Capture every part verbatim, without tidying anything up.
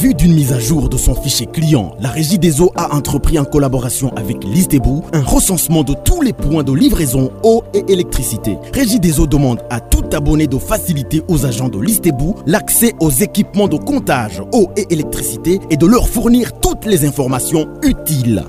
vue d'une mise à jour de son fichier client, la Régie des eaux a entrepris en collaboration avec Listebou un recensement de tous les points de livraison eau et électricité. Régie des eaux demande à tout abonné de faciliter aux agents de Listebou l'accès aux équipements de comptage eau et électricité et de leur fournir toutes les informations utiles.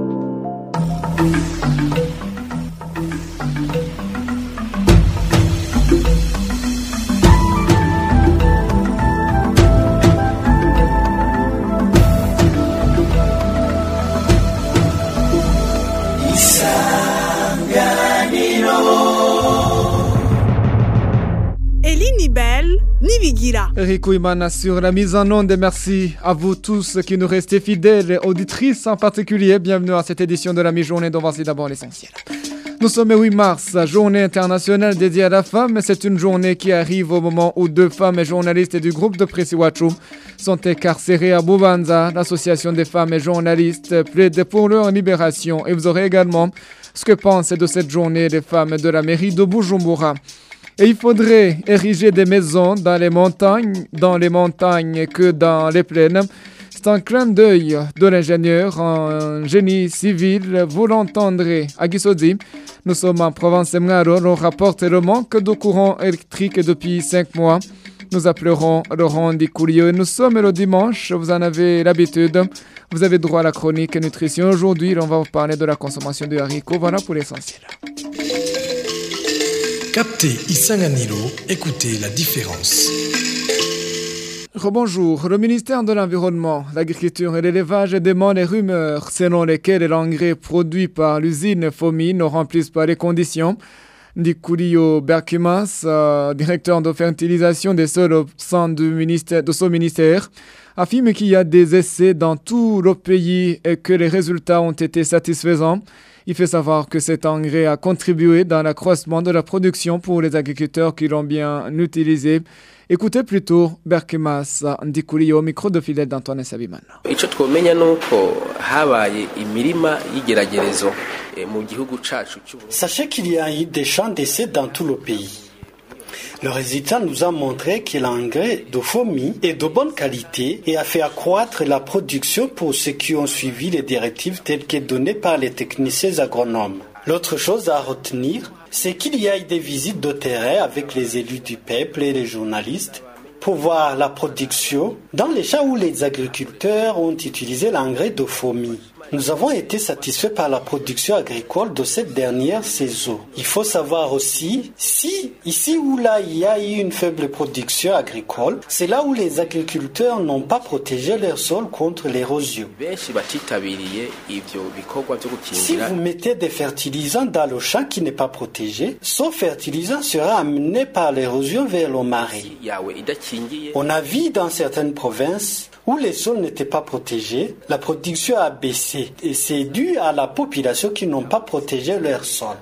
Rico Imana sur la mise en onde et merci à vous tous qui nous restez fidèles, auditrices en particulier. Bienvenue à cette édition de la mi-journée dont voici d'abord l'essentiel. Nous sommes le huit mars, journée internationale dédiée à la femme. C'est une journée qui arrive au moment où deux femmes et journalistes du groupe de Presse Iwachu sont incarcérées à Bubanza. L'association des femmes et journalistes plaide pour leur libération. Et vous aurez également ce que pensent de cette journée les femmes de la mairie de Bujumbura. Et il faudrait ériger des maisons dans les montagnes, dans les montagnes que dans les plaines. C'est un clin d'œil de l'ingénieur en génie civil. Vous l'entendrez à Gisodi. Nous sommes en province Mngaro. On rapporte le manque de courant électrique depuis cinq mois. Nous appellerons Laurent Dikoulio. Nous sommes le dimanche. Vous en avez l'habitude. Vous avez droit à la chronique nutrition. Aujourd'hui, on va vous parler de la consommation de haricots. Voilà pour l'essentiel. Captez Isanganilo, écoutez la différence. Rebonjour. Le ministère de l'Environnement, l'Agriculture et l'Élevage dément les rumeurs selon lesquelles l'engrais produit par l'usine Fomi ne remplissent pas les conditions. Dikoulio Berkumas, euh, directeur de fertilisation des sols au sein du ministère, de son ministère, affirme qu'il y a des essais dans tout le pays et que les résultats ont été satisfaisants. Il fait savoir que cet engrais a contribué dans l'accroissement de la production pour les agriculteurs qui l'ont bien utilisé. Écoutez plutôt Berkemas Ndikuri au micro de fidèle d'Antoine Sabimana. Sachez qu'il y a eu des champs d'essai dans tout le pays. Le résultat nous a montré que l'engrais de Fomi est de bonne qualité et a fait accroître la production pour ceux qui ont suivi les directives telles que données par les techniciens agronomes. L'autre chose à retenir, c'est qu'il y a eu des visites de terrain avec les élus du peuple et les journalistes pour voir la production dans les champs où les agriculteurs ont utilisé l'engrais de Fomi. Nous avons été satisfaits par la production agricole de cette dernière saison. Il faut savoir aussi, si ici ou là il y a eu une faible production agricole, c'est là où les agriculteurs n'ont pas protégé leur sol contre l'érosion. Si vous mettez des fertilisants dans le champ qui n'est pas protégé, ce fertilisant sera amené par l'érosion vers le marais. On a vu dans certaines provinces où les sols n'étaient pas protégés, la production a baissé et c'est dû à la population qui n'ont pas protégé leur sol.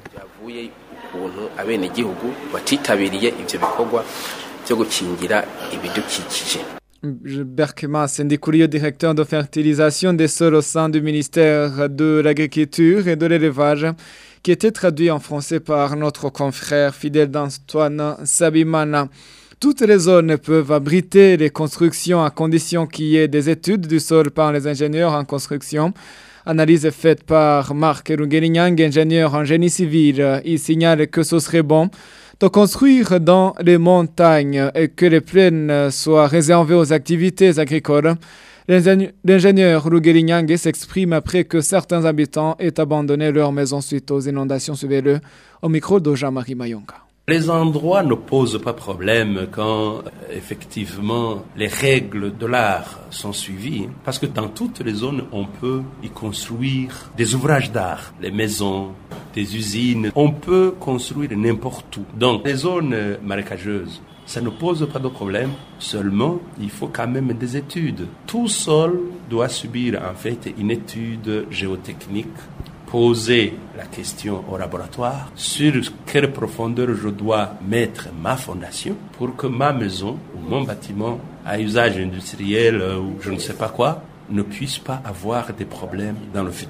Berkema Ndikuri, directeur de fertilisation des sols au sein du ministère de l'Agriculture et de l'Élevage, qui était traduit en français par notre confrère fidèle d'Antoine Sabimana. Toutes les zones peuvent abriter les constructions à condition qu'il y ait des études du sol par les ingénieurs en construction. Analyse faite par Marc Rungelinyang, ingénieur en génie civil. Il signale que ce serait bon de construire dans les montagnes et que les plaines soient réservées aux activités agricoles. L'ingénieur Rungelinyang s'exprime après que certains habitants aient abandonné leur maison suite aux inondations. Suivez-le au micro de Jean-Marie Mayonga. Les endroits ne posent pas problème quand, effectivement, les règles de l'art sont suivies. Parce que dans toutes les zones, on peut y construire des ouvrages d'art, les maisons, des usines. On peut construire n'importe où. Donc, les zones marécageuses, ça ne pose pas de problème. Seulement, il faut quand même des études. Tout sol doit subir, en fait, une étude géotechnique. Poser la question au laboratoire sur quelle profondeur je dois mettre ma fondation pour que ma maison ou mon bâtiment à usage industriel ou je ne sais pas quoi ne puisse pas avoir des problèmes dans le futur.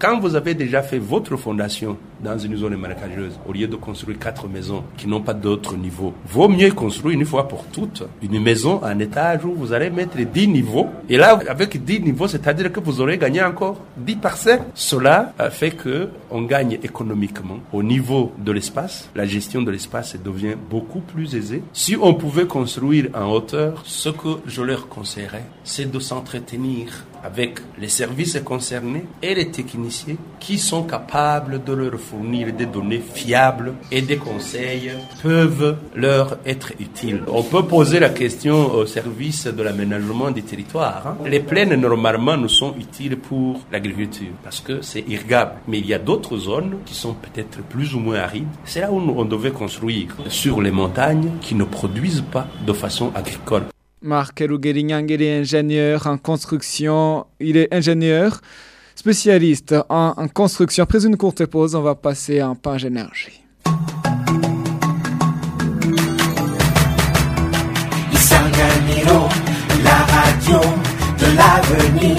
quand vous avez déjà fait votre fondation dans une zone marécageuse, au lieu de construire quatre maisons qui n'ont pas d'autre niveau, vaut mieux construire une fois pour toutes une maison en étage où vous allez mettre dix niveaux. Et là, avec dix niveaux, c'est-à-dire que vous aurez gagné encore dix parcelles. Cela fait qu'on gagne économiquement au niveau de l'espace. La gestion de l'espace devient beaucoup plus aisée. Si on pouvait construire en hauteur, ce que je leur conseillerais, c'est de s'entretenir avec les services concernés et les techniciens qui sont capables de leur fournir des données fiables et des conseils peuvent leur être utiles. On peut poser la question au service de l'aménagement des territoires. Hein. Les plaines, normalement, nous sont utiles pour l'agriculture parce que c'est irrigable. Mais il y a d'autres zones qui sont peut-être plus ou moins arides. C'est là où on devait construire sur les montagnes qui ne produisent pas de façon agricole. Marc Eruguerinyangeri est ingénieur en construction. Il est ingénieur spécialiste en, en construction. Après une courte pause, on va passer en page énergie. Isanganiro, la radio de l'avenir.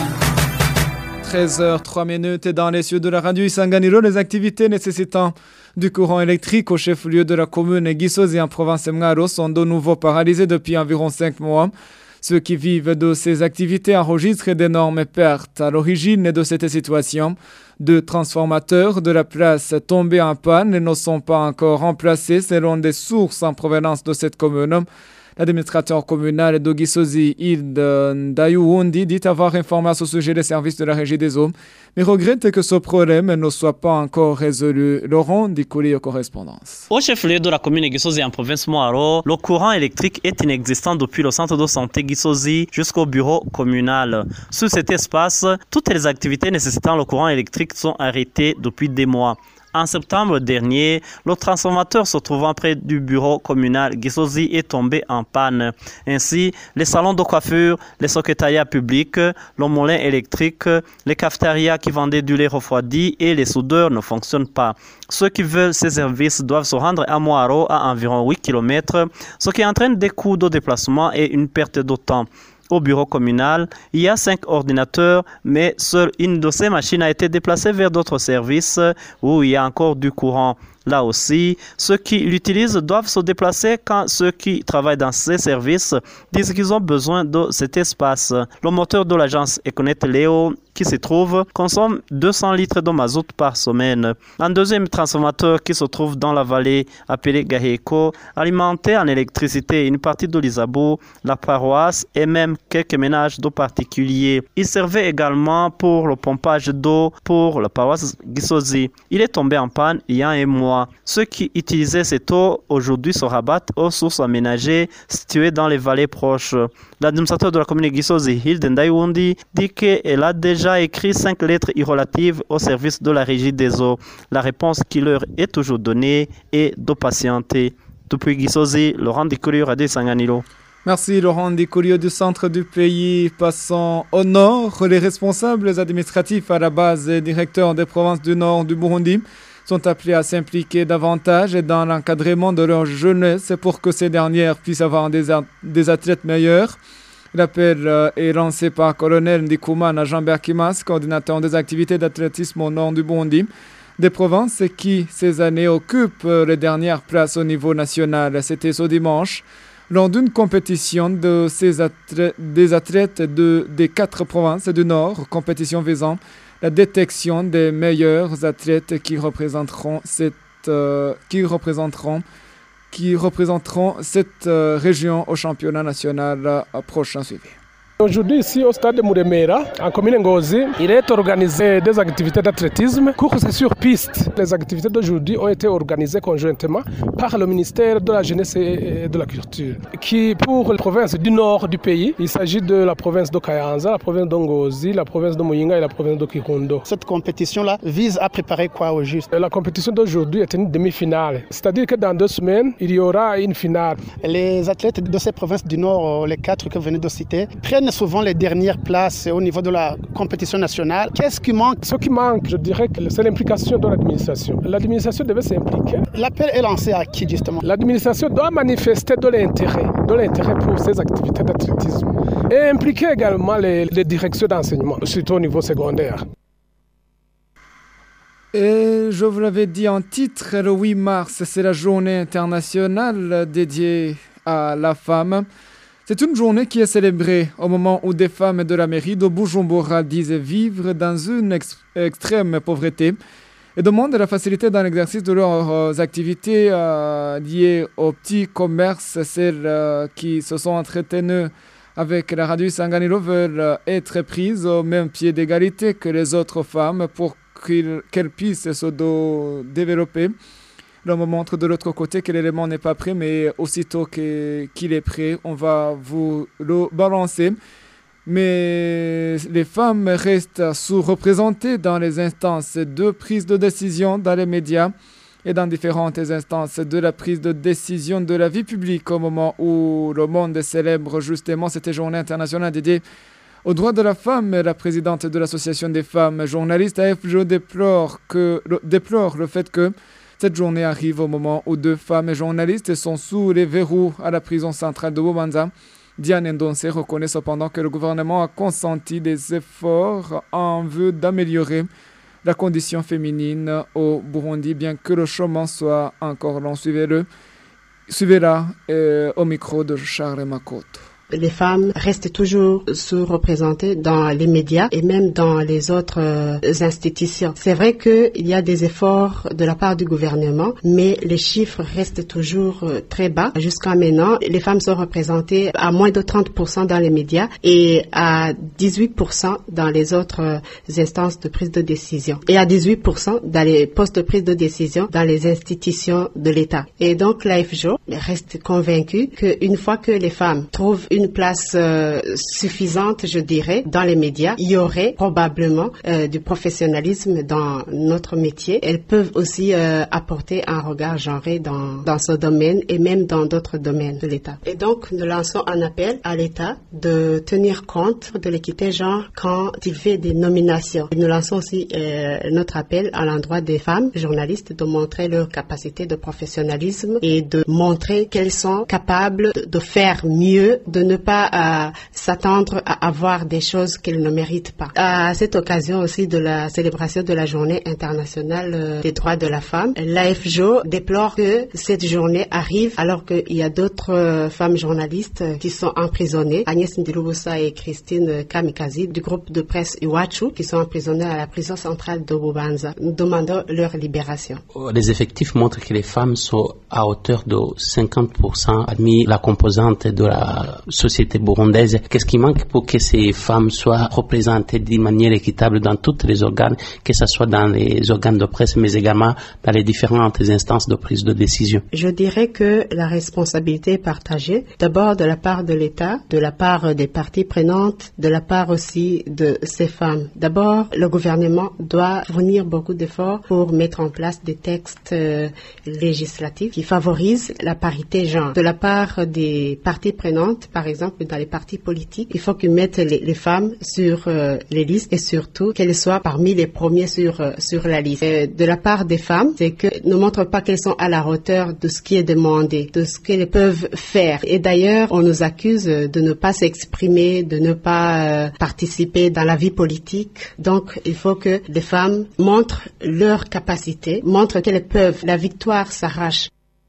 treize heures trois minutes et dans les cieux de la radio Isanganiro, les activités nécessitant du courant électrique au chef-lieu de la commune Gisozi en province Mwaro sont de nouveau paralysées depuis environ cinq mois. Ceux qui vivent de ces activités enregistrent d'énormes pertes. À l'origine de cette situation, deux transformateurs de la place tombés en panne ne sont pas encore remplacés selon des sources en provenance de cette commune. L'administrateur communal de Gisozi, Hilde Ndayououndi, dit avoir informé à ce sujet les services de la Régie des eaux, mais regrette que ce problème ne soit pas encore résolu. Laurent Dikouli aux correspondances. Au chef-lieu de la commune Gisozi en province Mwaro, le courant électrique est inexistant depuis le centre de santé Gisozi jusqu'au bureau communal. Sur cet espace, toutes les activités nécessitant le courant électrique sont arrêtées depuis des mois. En septembre dernier, le transformateur se trouvant près du bureau communal Gisozi est tombé en panne. Ainsi, les salons de coiffure, les secrétariats publics, le moulin électrique, les cafétérias qui vendaient du lait refroidi et les soudeurs ne fonctionnent pas. Ceux qui veulent ces services doivent se rendre à Mwaro à environ huit kilomètres, ce qui entraîne des coûts de déplacement et une perte de temps. Au bureau communal, il y a cinq ordinateurs, mais seule une de ces machines a été déplacée vers d'autres services où il y a encore du courant. Là aussi, ceux qui l'utilisent doivent se déplacer quand ceux qui travaillent dans ces services disent qu'ils ont besoin de cet espace. Le moteur de l'agence Econet Léo, qui s'y trouve, consomme deux cents litres de mazout par semaine. Un deuxième transformateur qui se trouve dans la vallée, appelé Gaheko, alimentait en électricité une partie de l'Isabou, la paroisse et même quelques ménages d'eau particuliers. Il servait également pour le pompage d'eau pour la paroisse Gisozi. Il est tombé en panne il y a un mois. Ceux qui utilisaient cette eau aujourd'hui se rabattent aux sources aménagées situées dans les vallées proches. L'administrateur de la commune Gisozi, Hilde Ndayououndi, dit qu'elle a déjà écrit cinq lettres irrelatives au service de la Régie des eaux. La réponse qui leur est toujours donnée est de patienter. Depuis Gisozi, Laurent Dikouli, Radio Isanganiro. Merci Laurent Dikouli du centre du pays. Passons au nord. Les responsables administratifs à la base et directeurs des provinces du nord du Burundi sont appelés à s'impliquer davantage dans l'encadrement de leur jeunesse pour que ces dernières puissent avoir des, a- des athlètes meilleurs. L'appel euh, est lancé par colonel Ndikoumana Jean-Bert Kimas, coordinateur des activités d'athlétisme au nord du Burundi, des provinces qui, ces années, occupent les dernières places au niveau national. C'était ce dimanche, lors d'une compétition de ces athlètes, des athlètes de, des quatre provinces du nord, compétition visant la détection des meilleurs athlètes qui représenteront cette, euh, qui représenteront, qui représenteront cette euh, région au championnat national euh, prochain suivi. Aujourd'hui, ici au stade de Muremera, en commune Ngozi, il est organisé des activités d'athlétisme, courses sur piste. Les activités d'aujourd'hui ont été organisées conjointement par le ministère de la Jeunesse et de la Culture, qui pour les provinces du nord du pays, il s'agit de la province de Kayanza, la province de Ngozi, la province de Muyinga et la province de Kirundo. Cette compétition-là vise à préparer quoi au juste? La compétition d'aujourd'hui est une demi-finale, c'est-à-dire que dans deux semaines, il y aura une finale. Les athlètes de ces provinces du nord, les quatre que vous venez de citer, prennent souvent les dernières places au niveau de la compétition nationale. Qu'est-ce qui manque? Ce qui manque, je dirais que c'est l'implication de l'administration. L'administration devait s'impliquer. L'appel est lancé à qui justement? L'administration doit manifester de l'intérêt, de l'intérêt pour ces activités d'athlétisme et impliquer également les, les directions d'enseignement, surtout au niveau secondaire. Et je vous l'avais dit en titre, le huit mars, c'est la journée internationale dédiée à la femme. C'est une journée qui est célébrée au moment où des femmes de la mairie de Bujumbura disent vivre dans une ex- extrême pauvreté et demandent la facilité dans l'exercice de leurs activités euh, liées au petit commerce. Celles euh, qui se sont entretenues avec la radio Isanganiro veulent être prises au même pied d'égalité que les autres femmes pour qu'elles puissent se do- développer. Là, on me montre de l'autre côté que l'élément n'est pas prêt, mais aussitôt que, qu'il est prêt, on va vous le balancer. Mais les femmes restent sous-représentées dans les instances de prise de décision, dans les médias et dans différentes instances de la prise de décision de la vie publique au moment où le monde célèbre justement cette journée internationale dédiée aux droits de la femme. La présidente de l'association des femmes journalistes A F J O déplore, que, déplore le fait que cette journée arrive au moment où deux femmes journalistes sont sous les verrous à la prison centrale de Bubanza. Diane Ndonse reconnaît cependant que le gouvernement a consenti des efforts en vue d'améliorer la condition féminine au Burundi, bien que le chemin soit encore long. Suivez-le, suivez-la euh, au micro de Charles Makoto. Les femmes restent toujours sous-représentées dans les médias et même dans les autres euh, institutions. C'est vrai qu'il y a des efforts de la part du gouvernement, mais les chiffres restent toujours euh, très bas. Jusqu'à maintenant, les femmes sont représentées à moins de trente pour cent dans les médias et à dix-huit pour cent dans les autres euh, instances de prise de décision et à dix-huit pour cent dans les postes de prise de décision dans les institutions de l'État. Et donc l'A F J O reste convaincue qu'une fois que les femmes trouvent une place euh, suffisante, je dirais, dans les médias, il y aurait probablement euh, du professionnalisme dans notre métier. Elles peuvent aussi euh, apporter un regard genré dans, dans ce domaine et même dans d'autres domaines de l'État. Et donc, nous lançons un appel à l'État de tenir compte de l'équité genre quand il fait des nominations. Et nous lançons aussi euh, notre appel à l'endroit des femmes journalistes de montrer leur capacité de professionnalisme et de montrer qu'elles sont capables de, de faire mieux, de ne pas euh, s'attendre à avoir des choses qu'elles ne méritent pas. À cette occasion aussi de la célébration de la journée internationale euh, des droits de la femme, l'A F J O déplore que cette journée arrive alors qu'il y a d'autres euh, femmes journalistes euh, qui sont emprisonnées, Agnès Ndirubusa et Christine Kamikazi du groupe de presse Iwachu, qui sont emprisonnées à la prison centrale de Bubanza. Nous demandons leur libération. Les effectifs montrent que les femmes sont à hauteur de cinquante pour cent admis la composante de la société burundaise. Qu'est-ce qui manque pour que ces femmes soient représentées d'une manière équitable dans tous les organes, que ce soit dans les organes de presse, mais également dans les différentes instances de prise de décision? Je dirais que la responsabilité est partagée, d'abord de la part de l'État, de la part des parties prenantes, de la part aussi de ces femmes. D'abord, le gouvernement doit fournir beaucoup d'efforts pour mettre en place des textes euh, législatifs qui favorisent la parité genre. De la part des parties prenantes, par exemple dans les partis politiques, il faut qu'ils mettent les, les femmes sur euh, les listes et surtout qu'elles soient parmi les premiers sur euh, sur la liste. Et de la part des femmes, c'est que ne montrent pas qu'elles sont à la hauteur de ce qui est demandé, de ce qu'elles peuvent faire. Et d'ailleurs, on nous accuse de ne pas s'exprimer, de ne pas euh, participer dans la vie politique. Donc, il faut que les femmes montrent leur capacité, montrent qu'elles peuvent. La victoire s'arrache.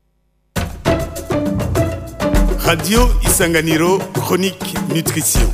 Radio Isanganiro, chronique nutrition.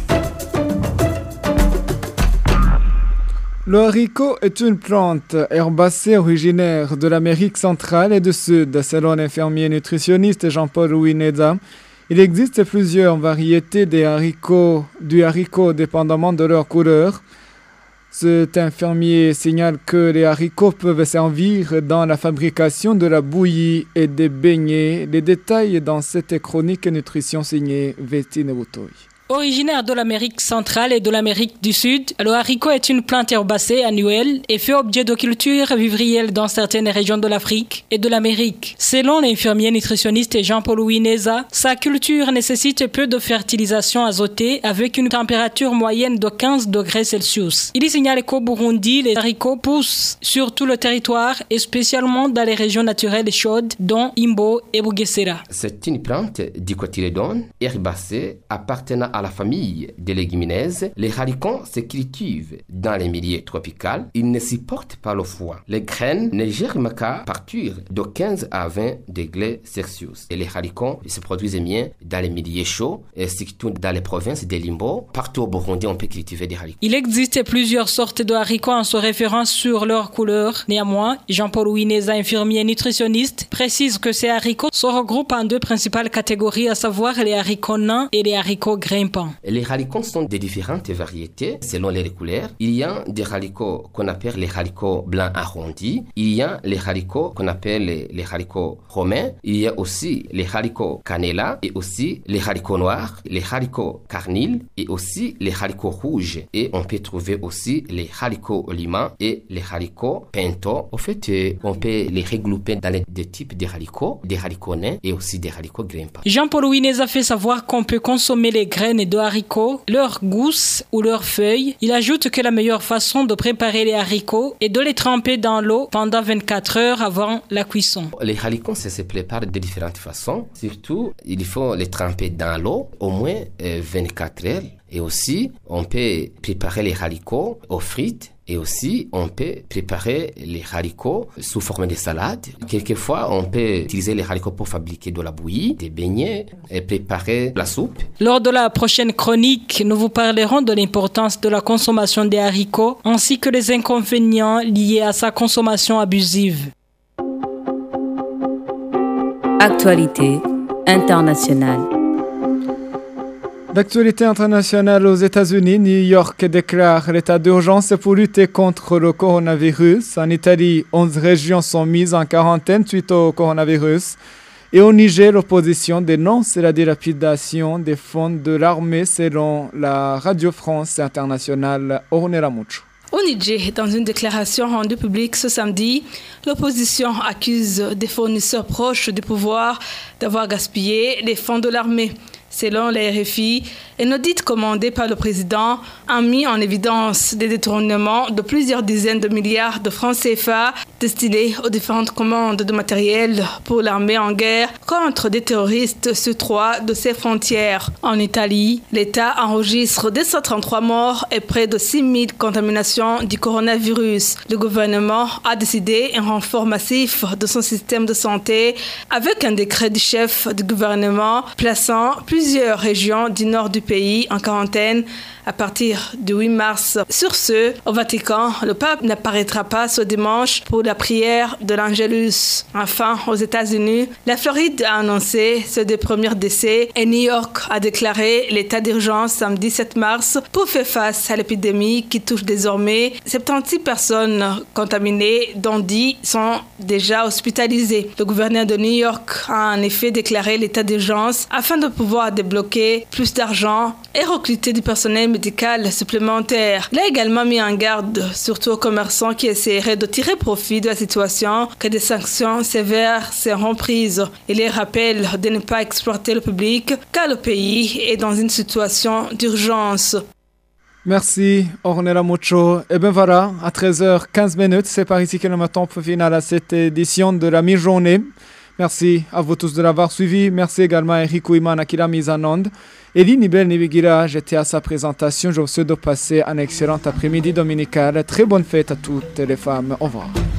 Le haricot est une plante herbacée originaire de l'Amérique centrale et du Sud. Selon l'infirmier nutritionniste Jean-Paul Ouineza, il existe plusieurs variétés des haricots, du haricot dépendamment de leur couleur. Cet infirmier signale que les haricots peuvent servir dans la fabrication de la bouillie et des beignets. Les détails dans cette chronique nutrition signée Vestine Boutoy. Originaire de l'Amérique centrale et de l'Amérique du Sud, le haricot est une plante herbacée annuelle et fait objet de culture vivrière dans certaines régions de l'Afrique et de l'Amérique. Selon l'infirmier nutritionniste Jean-Paul Ouineza, sa culture nécessite peu de fertilisation azotée avec une température moyenne de quinze degrés Celsius. Il y signale qu'au Burundi, les haricots poussent sur tout le territoire et spécialement dans les régions naturelles chaudes dont Imbo et Bugesera. C'est une plante dicotylédone herbacée appartenant à à la famille des légumineuses. Les haricots se cultivent dans les milieux tropicaux. Ils ne supportent pas le froid. Les graines ne germent qu'à partir de quinze à vingt degrés Celsius. Et les haricots se produisent bien dans les milieux chauds, et surtout dans les provinces des Limbo. Partout au Burundi, on peut cultiver des haricots. Il existe plusieurs sortes de haricots en se référant sur leur couleur. Néanmoins, Jean-Paul Ouineza, infirmier nutritionniste, précise que ces haricots se regroupent en deux principales catégories, à savoir les haricots nains et les haricots grimpants. Les haricots sont de différentes variétés selon les couleurs. Il y a des haricots qu'on appelle les haricots blancs arrondis. Il y a les haricots qu'on appelle les, les haricots romains. Il y a aussi les haricots cannella et aussi les haricots noirs, les haricots carnil et aussi les haricots rouges. Et on peut trouver aussi les haricots lima et les haricots pinto. En fait, on peut les regrouper dans les deux types de haricots, des haricots nains et aussi des haricots grimpants. Jean-Paul Ouineza fait savoir qu'on peut consommer les graines de haricots, leurs gousses ou leurs feuilles. Il ajoute que la meilleure façon de préparer les haricots est de les tremper dans l'eau pendant vingt-quatre heures avant la cuisson. Les haricots, ça se prépare de différentes façons. Surtout, il faut les tremper dans l'eau au moins vingt-quatre heures. Et aussi, on peut préparer les haricots aux frites. Et aussi, on peut préparer les haricots sous forme de salade. Quelquefois, on peut utiliser les haricots pour fabriquer de la bouillie, des beignets et préparer la soupe. Lors de la prochaine chronique, nous vous parlerons de l'importance de la consommation des haricots ainsi que les inconvénients liés à sa consommation abusive. Actualité internationale. D'actualité internationale aux États-Unis, New York déclare l'état d'urgence pour lutter contre le coronavirus. En Italie, onze régions sont mises en quarantaine suite au coronavirus. Et au Niger, l'opposition dénonce la dilapidation des fonds de l'armée selon la Radio France Internationale. Ornella Mucho. Au Niger, dans une déclaration rendue publique ce samedi, l'opposition accuse des fournisseurs proches du pouvoir d'avoir gaspillé les fonds de l'armée. Selon la R F I, un audit commandé par le président a mis en évidence des détournements de plusieurs dizaines de milliards de francs C F A destinés aux différentes commandes de matériel pour l'armée en guerre contre des terroristes sur trois de ses frontières. En Italie, l'État enregistre deux cent trente-trois morts et près de six mille contaminations du coronavirus. Le gouvernement a décidé un renfort massif de son système de santé avec un décret du chef du gouvernement plaçant plusieurs Plusieurs régions du nord du pays en quarantaine à partir du huit mars. Sur ce, au Vatican, le pape n'apparaîtra pas ce dimanche pour la prière de l'Angélus. Enfin, aux États-Unis, la Floride a annoncé ses deux premiers décès et New York a déclaré l'état d'urgence samedi sept mars pour faire face à l'épidémie qui touche désormais soixante-dix personnes contaminées, dont dix sont déjà hospitalisées. Le gouverneur de New York a en effet déclaré l'état d'urgence afin de pouvoir débloquer plus d'argent et recruter du personnel médical supplémentaire. Il a également mis en garde, surtout aux commerçants qui essaieraient de tirer profit de la situation, que des sanctions sévères seront prises. Il les rappelle de ne pas exploiter le public, car le pays est dans une situation d'urgence. Merci Ornella Mucho. Et bien voilà, à treize heures quinze, c'est par ici que nous mettons pour finir à cette édition de la mi-journée. Merci à vous tous de l'avoir suivi. Merci également à Eric Ouimana qui l'a mise en onde. Elie Nibel Nibigira, j'étais à sa présentation. Je vous souhaite de passer un excellent après-midi dominical. Très bonne fête à toutes les femmes. Au revoir.